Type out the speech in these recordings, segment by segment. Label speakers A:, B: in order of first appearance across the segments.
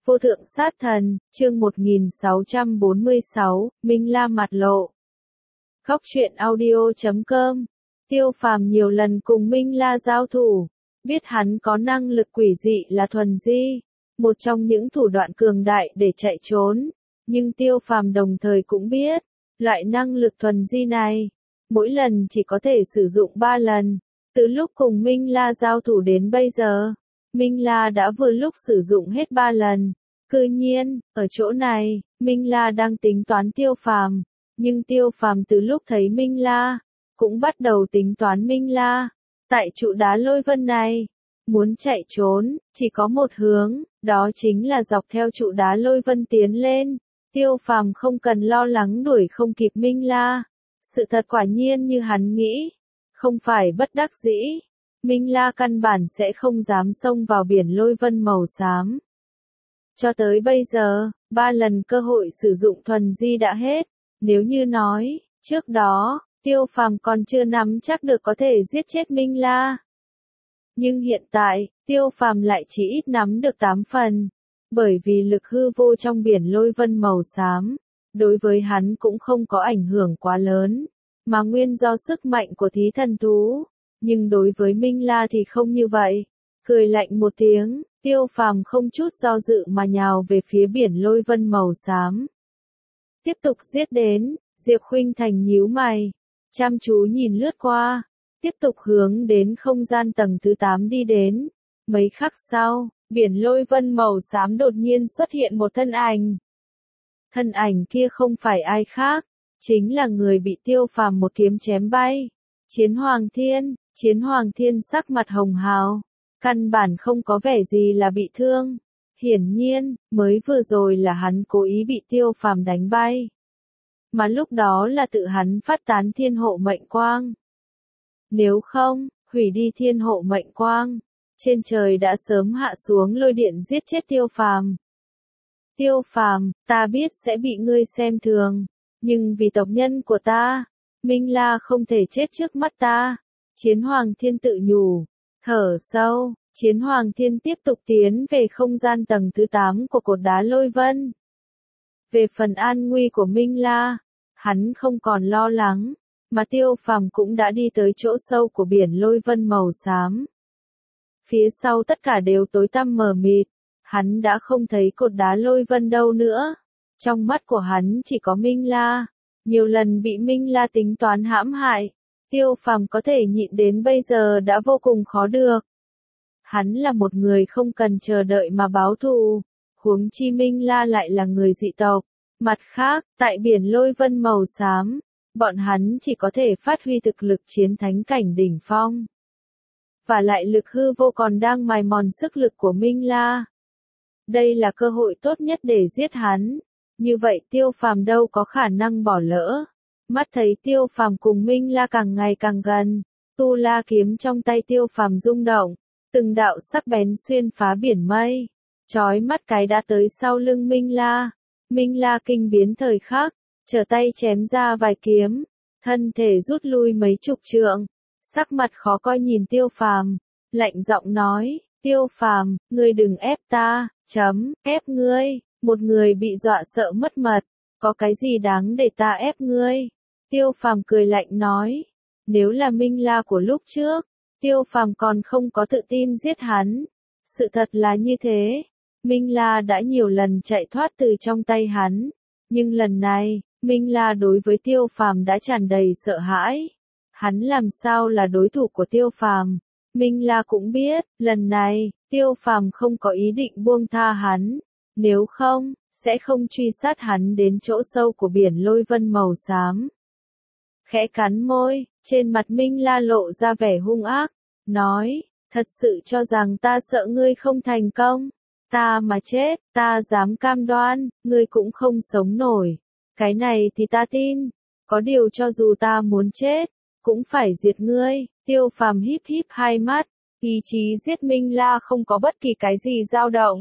A: Vô thượng sát thần, chương 1646, Minh La mặt lộ. Góc truyện audio.com. Tiêu Phàm nhiều lần cùng Minh La giao thủ, biết hắn có năng lực quỷ dị là thuần di, một trong những thủ đoạn cường đại để chạy trốn, nhưng Tiêu Phàm đồng thời cũng biết, loại năng lực thuần di này, mỗi lần chỉ có thể sử dụng 3 lần, từ lúc cùng Minh La giao thủ đến bây giờ. Minh La đã vừa lúc sử dụng hết 3 lần. Cư nhiên, ở chỗ này, Minh La đang tính toán Tiêu Phàm, nhưng Tiêu Phàm từ lúc thấy Minh La, cũng bắt đầu tính toán Minh La. Tại trụ đá lôi vân này, muốn chạy trốn, chỉ có một hướng, đó chính là dọc theo trụ đá lôi vân tiến lên. Tiêu Phàm không cần lo lắng đuổi không kịp Minh La. Sự thật quả nhiên như hắn nghĩ, không phải bất đắc dĩ. Minh La căn bản sẽ không dám xông vào biển lôi vân màu xám. Cho tới bây giờ, 3 lần cơ hội sử dụng thuần di đã hết. Nếu như nói, trước đó, Tiêu Phàm còn chưa nắm chắc được có thể giết chết Minh La. Nhưng hiện tại, Tiêu Phàm lại chỉ ít nắm được 8 phần. Bởi vì lực hư vô trong biển lôi vân màu xám, đối với hắn cũng không có ảnh hưởng quá lớn, mà nguyên do sức mạnh của thí thần thú. Nhưng đối với Minh La thì không như vậy. Cười lạnh một tiếng, Tiêu Phàm không chút do dự mà nhào về phía biển lôi vân màu xám. Tiếp tục giết đến, Diệp Khuynh Thành nhíu mày, chăm chú nhìn lướt qua, tiếp tục hướng đến không gian tầng thứ 8 đi đến. Mấy khắc sau, biển lôi vân màu xám đột nhiên xuất hiện một thân ảnh. Thân ảnh kia không phải ai khác, chính là người bị Tiêu Phàm một kiếm chém bay. Chiến Hoàng Thiên sắc mặt hồng hào, căn bản không có vẻ gì là bị thương. Hiển nhiên, mới vừa rồi là hắn cố ý bị Tiêu Phàm đánh bay. Mà lúc đó là tự hắn phát tán thiên hộ mệnh quang. Nếu không, hủy đi thiên hộ mệnh quang, trên trời đã sớm hạ xuống lôi điện giết chết Tiêu Phàm. Tiêu Phàm, ta biết sẽ bị ngươi xem thường, nhưng vì tộc nhân của ta, Minh La không thể chết trước mắt ta. Chiến Hoàng Thiên tự nhủ, thở sâu, Chiến Hoàng Thiên tiếp tục tiến về không gian tầng thứ 8 của cột đá lôi vân. Về phần an nguy của Minh La, hắn không còn lo lắng, mà Tiêu Phàm cũng đã đi tới chỗ sâu của biển lôi vân màu xám. Phía sau tất cả đều tối tăm mờ mịt, hắn đã không thấy cột đá lôi vân đâu nữa. Trong mắt của hắn chỉ có Minh La, nhiều lần bị Minh La tính toán hãm hại. Tiêu Phàm có thể nhịn đến bây giờ đã vô cùng khó được. Hắn là một người không cần chờ đợi mà báo thù, huống chi Minh La lại là người dị tộc. Mặt khác, tại biển lôi vân màu xám, bọn hắn chỉ có thể phát huy thực lực chiến thánh cảnh đỉnh phong. Và lại lực hư vô còn đang mài mòn sức lực của Minh La. Đây là cơ hội tốt nhất để giết hắn. Như vậy Tiêu Phàm đâu có khả năng bỏ lỡ. Mắt thấy Tiêu Phàm cùng Minh La càng ngày càng gần, Tu La kiếm trong tay Tiêu Phàm rung động, từng đạo sắc bén xuyên phá biển mây, chói mắt cái đã tới sau lưng Minh La. Minh La kinh biến thời khắc, trở tay chém ra vài kiếm, thân thể rút lui mấy chục trượng, sắc mặt khó coi nhìn Tiêu Phàm, lạnh giọng nói, Tiêu Phàm, ngươi đừng ép ta, ép ngươi, một người bị dọa sợ mất mật, có cái gì đáng để ta ép ngươi? Tiêu Phàm cười lạnh nói, nếu là Minh La của lúc trước, Tiêu Phàm còn không có tự tin giết hắn. Sự thật là như thế, Minh La đã nhiều lần chạy thoát từ trong tay hắn, nhưng lần này, Minh La đối với Tiêu Phàm đã tràn đầy sợ hãi. Hắn làm sao là đối thủ của Tiêu Phàm? Minh La cũng biết, lần này, Tiêu Phàm không có ý định buông tha hắn, nếu không, sẽ không truy sát hắn đến chỗ sâu của biển lôi vân màu xám. Khẽ cắn môi, trên mặt Minh La lộ ra vẻ hung ác, nói, thật sự cho rằng ta sợ ngươi không thành công, ta mà chết, ta dám cam đoan, ngươi cũng không sống nổi, cái này thì ta tin, có điều cho dù ta muốn chết, cũng phải diệt ngươi. Tiêu Phàm híp híp hai mắt, ý chí giết Minh La không có bất kỳ cái gì dao động.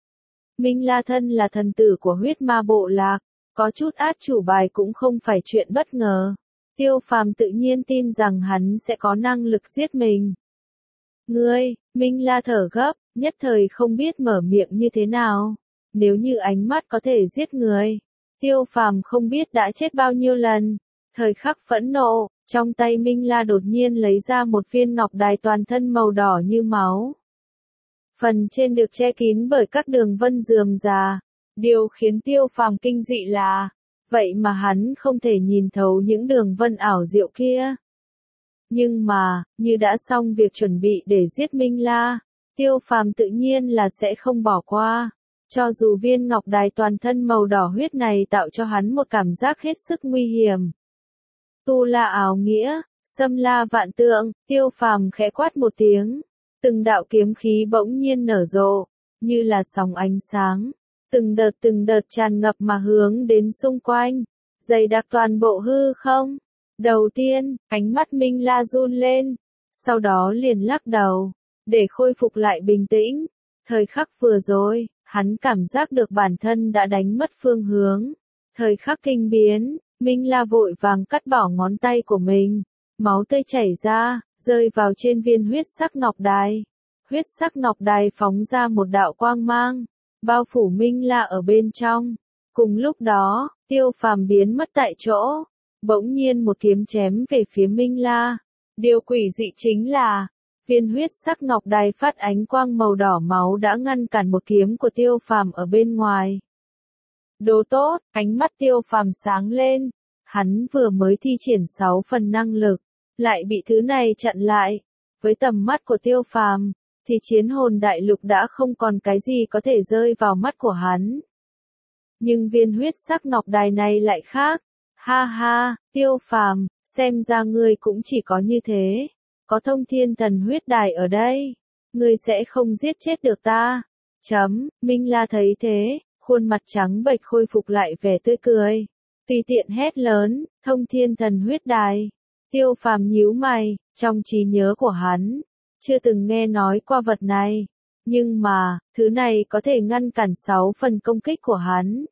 A: Minh La thân là thần tử của huyết ma bộ lạc, có chút át chủ bài cũng không phải chuyện bất ngờ. Tiêu Phàm tự nhiên tin rằng hắn sẽ có năng lực giết mình. Ngươi, Minh La thở gấp, nhất thời không biết mở miệng như thế nào. Nếu như ánh mắt có thể giết người, Tiêu Phàm không biết đã chết bao nhiêu lần. Thời khắc phẫn nộ, trong tay Minh La đột nhiên lấy ra một viên ngọc đài toàn thân màu đỏ như máu. Phần trên được che kín bởi các đường vân rườm rà. Điều khiến Tiêu Phàm kinh dị là, vậy mà hắn không thể nhìn thấu những đường vân ảo diệu kia. Nhưng mà, như đã xong việc chuẩn bị để giết Minh La, Tiêu Phàm tự nhiên là sẽ không bỏ qua. Cho dù viên ngọc đài toàn thân màu đỏ huyết này tạo cho hắn một cảm giác hết sức nguy hiểm. Tu La áo nghĩa, xâm la vạn tượng, Tiêu Phàm khẽ quát một tiếng. Từng đạo kiếm khí bỗng nhiên nở rộ, như là sóng ánh sáng. Từng đợt tràn ngập mà hướng đến xung quanh, dày đặc toàn bộ hư không. Đầu tiên, ánh mắt Minh La run lên, sau đó liền lắc đầu, để khôi phục lại bình tĩnh. Thời khắc vừa rồi, hắn cảm giác được bản thân đã đánh mất phương hướng. Thời khắc kinh biến, Minh La vội vàng cắt bỏ ngón tay của mình, máu tươi chảy ra, rơi vào trên viên huyết sắc ngọc đài. Huyết sắc ngọc đài phóng ra một đạo quang mang, bao phủ Minh La ở bên trong. Cùng lúc đó, Tiêu Phàm biến mất tại chỗ, bỗng nhiên một kiếm chém về phía Minh La. Điều quỷ dị chính là, viên huyết sắc ngọc đài phát ánh quang màu đỏ máu đã ngăn cản một kiếm của Tiêu Phàm ở bên ngoài. Đồ tốt, ánh mắt Tiêu Phàm sáng lên, hắn vừa mới thi triển 6 phần năng lực, lại bị thứ này chặn lại. Với tầm mắt của Tiêu Phàm, thì chiến hồn đại lục đã không còn cái gì có thể rơi vào mắt của hắn. Nhưng viên huyết sắc ngọc đài này lại khác. Ha ha, Tiêu Phàm, xem ra ngươi cũng chỉ có như thế. Có thông thiên thần huyết đài ở đây, ngươi sẽ không giết chết được ta. Minh La thấy thế, khuôn mặt trắng bệch khôi phục lại vẻ tươi cười. Tùy tiện hét lớn, thông thiên thần huyết đài. Tiêu Phàm nhíu mày, trong trí nhớ của hắn, chưa từng nghe nói qua vật này. Nhưng mà, thứ này có thể ngăn cản 6 phần công kích của hắn.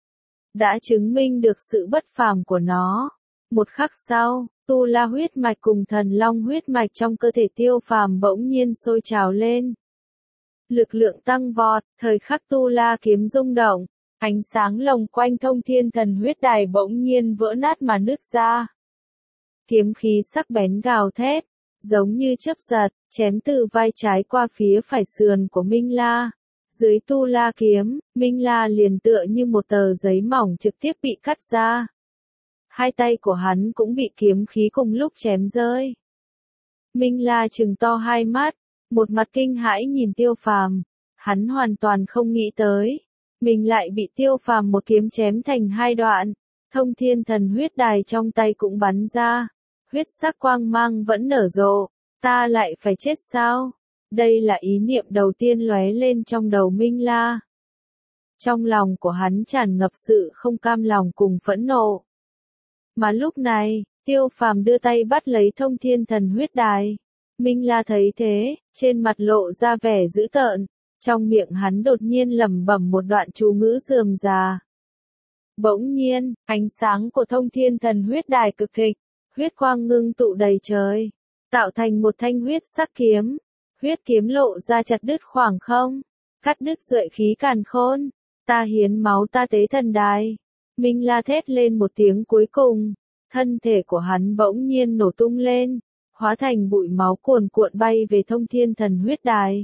A: Đã chứng minh được sự bất phàm của nó. Một khắc sau, Tu La huyết mạch cùng Thần Long huyết mạch trong cơ thể Tiêu Phàm bỗng nhiên sôi trào lên. Lực lượng tăng vọt, thời khắc Tu La kiếm rung động, ánh sáng lồng quanh thông thiên thần huyết đài bỗng nhiên vỡ nát mà nứt ra. Kiếm khí sắc bén gào thét, giống như chớp giật, chém từ vai trái qua phía phải sườn của Minh La. Dưới Tu La kiếm, Minh La liền tựa như một tờ giấy mỏng trực tiếp bị cắt ra. Hai tay của hắn cũng bị kiếm khí cùng lúc chém rơi. Minh La trừng to hai mắt, một mặt kinh hãi nhìn Tiêu Phàm. Hắn hoàn toàn không nghĩ tới, mình lại bị Tiêu Phàm một kiếm chém thành hai đoạn. Thông thiên thần huyết đài trong tay cũng bắn ra. Huyết sắc quang mang vẫn nở rộ. Ta lại phải chết sao? Đây là ý niệm đầu tiên lóe lên trong đầu Minh La. Trong lòng của hắn tràn ngập sự không cam lòng cùng phẫn nộ. Mà lúc này, Tiêu Phàm đưa tay bắt lấy thông thiên thần huyết đài. Minh La thấy thế, trên mặt lộ ra vẻ dữ tợn, trong miệng hắn đột nhiên lẩm bẩm một đoạn chú ngữ rườm rà. Bỗng nhiên, ánh sáng của thông thiên thần huyết đài cực thịnh, huyết quang ngưng tụ đầy trời, tạo thành một thanh huyết sắc kiếm. Huyết kiếm lộ ra chặt đứt khoảng không, cắt đứt duệ khí càn khôn. Ta hiến máu ta tế thần đài. Minh La thét lên một tiếng cuối cùng, thân thể của hắn bỗng nhiên nổ tung lên, hóa thành bụi máu cuồn cuộn bay về thông thiên thần huyết đài.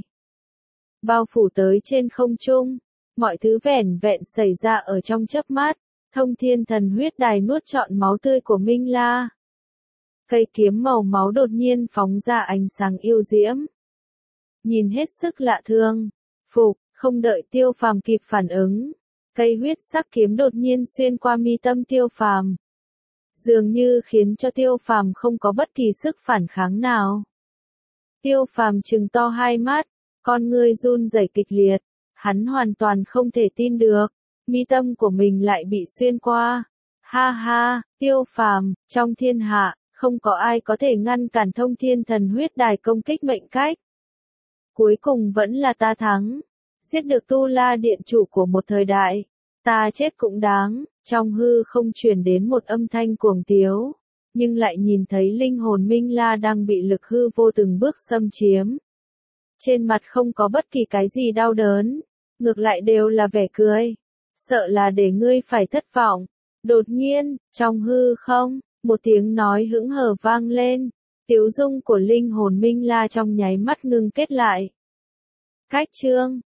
A: Bao phủ tới trên không trung, mọi thứ vẻn vẹn xảy ra ở trong chớp mắt, thông thiên thần huyết đài nuốt trọn máu tươi của Minh La. Cây kiếm màu máu đột nhiên phóng ra ánh sáng yêu diễm. Nhìn hết sức lạ thường, không đợi Tiêu Phàm kịp phản ứng, cây huyết sắc kiếm đột nhiên xuyên qua mi tâm Tiêu Phàm, dường như khiến cho Tiêu Phàm không có bất kỳ sức phản kháng nào. Tiêu Phàm trừng to hai mắt, con ngươi run rẩy kịch liệt, hắn hoàn toàn không thể tin được, mi tâm của mình lại bị xuyên qua. Ha ha, Tiêu Phàm, trong thiên hạ, không có ai có thể ngăn cản thông thiên thần huyết đài công kích mệnh cách. Cuối cùng vẫn là ta thắng, giết được Tu La điện chủ của một thời đại, ta chết cũng đáng. Trong hư không truyền đến một âm thanh cuồng tiếu, nhưng lại nhìn thấy linh hồn Minh La đang bị lực hư vô từng bước xâm chiếm. Trên mặt không có bất kỳ cái gì đau đớn, ngược lại đều là vẻ cười. Sợ là để ngươi phải thất vọng. Đột nhiên, trong hư không, một tiếng nói hững hờ vang lên. Tiếu dung của linh hồn Minh La trong nháy mắt ngưng kết lại. Cách chương